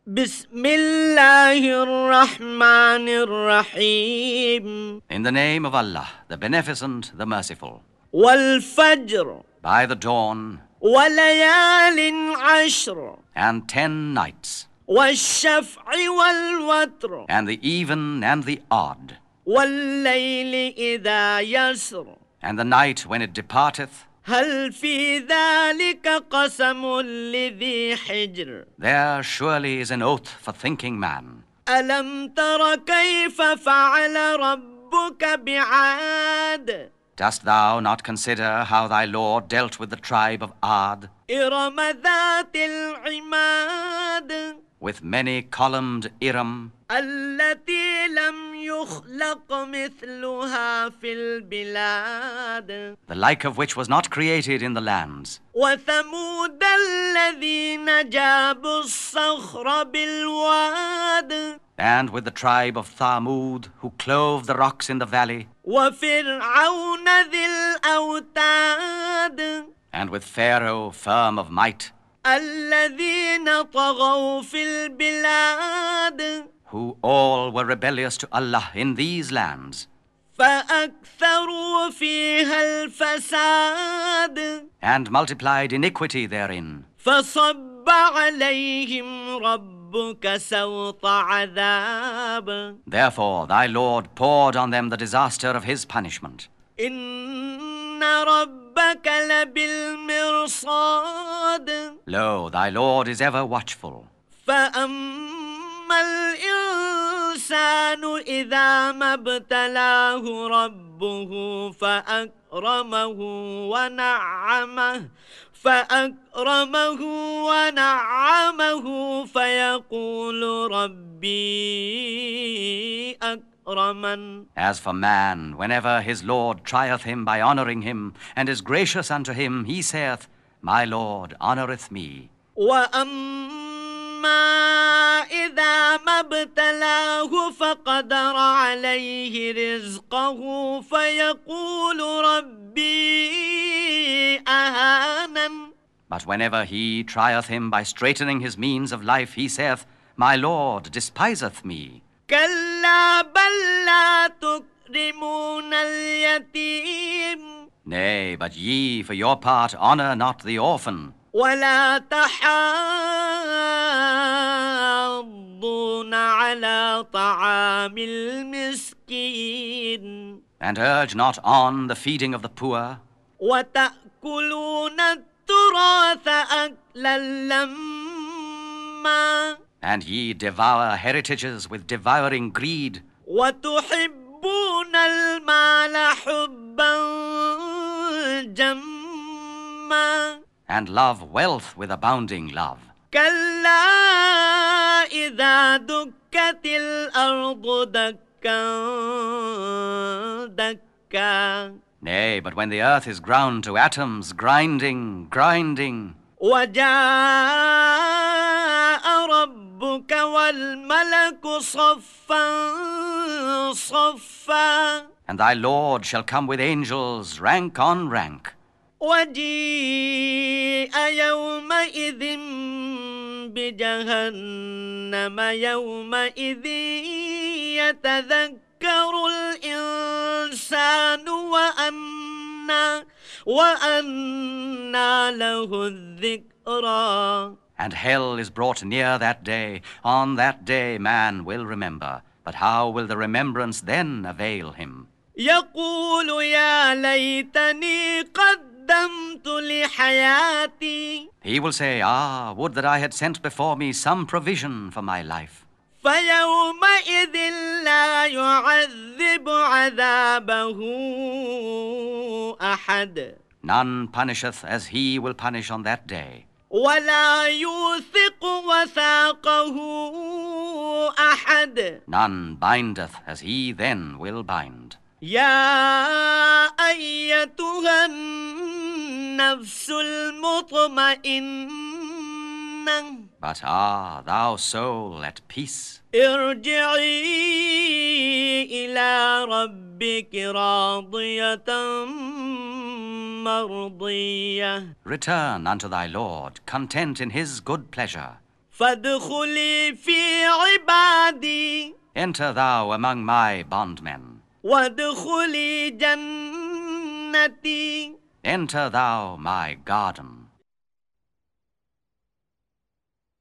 بسم الله الرحمن الرحيم. In the name of Allah, the Beneficent, the Merciful. والفجر By the dawn وليال عشر and 10 nights, والشفع والوتر and the even and the odd, والليل إذا يسر and the night when it departeth, هل في ذلك قسم لذي حجر there surely is an oath for thinking man. ألم تر كيف فعل ربك بعاد Dost thou not consider how thy Lord dealt with the tribe of Ad, إرم ذات العماد with many-columned Iram, التي لم يخلق مثلها في البلاد the like of which was not created in the lands, وثمود الذين جابوا الصخر بالواد and with the tribe of Thamud, who clove the rocks in the valley, وفرعون ذي الأوتاد and with Pharaoh, firm of might, الذين طغوا في البلاد who all were rebellious to Allah in these lands, فأكثروا فيها الفساد and multiplied iniquity therein. فصب عليهم ربك سوط عذاب Therefore thy Lord poured on them the disaster of his punishment. إن ربك لبالمرصاد Lo, thy Lord is ever watchful. فأما الإنسان إذا ما ابتلاه ربه فأكرمه فيقول ربي أكرمن. As for man, whenever his Lord trieth him by honoring him, and is gracious unto him, he saith, My Lord honoureth me. وأما إذا ما ابتلاه فقدر عليه رزقه فيقول ربي أهانن. But whenever he trieth him by straightening his means of life, he saith, My Lord despiseth me. كلا بل لا تكرمون اليتيم Nay, but ye, for your part, honour not the orphan, ولا تحاضون على طعام المسكين and urge not on the feeding of the poor, وتأكلون التراث أكلا لما and ye devour heritages with devouring greed, وتحبون المال حبا جما and love wealth with abounding love. كلا إذا دكت الأرض دكا دكا Nay, but when the earth is ground to atoms, grinding, grinding, وجاء ربك والملك صفا صفا and thy Lord shall come with angels, rank on rank, وجيء يومئذ بجهنم يومئذ يتذكر الإنسان وأنى له الذكرى. and hell is brought near that day. On that day man will remember, but how will the remembrance then avail him? يقول يا ليتني قدمت لحياتي He will say, would that I had sent before me some provision for my life. فيومئذ لا يعذب عذابه أحد None punisheth as he will punish on that day, ولا يوثق وثاقه أحد. none bindeth as he then will bind. يا أيتها النفس المطمئنة But thou soul at peace, ارجعي إلى ربك راضية مرضية return unto thy Lord, content in his good pleasure. فادخلي في عبادي Enter thou among my bondmen. وادخلي جنتي Enter thou my garden.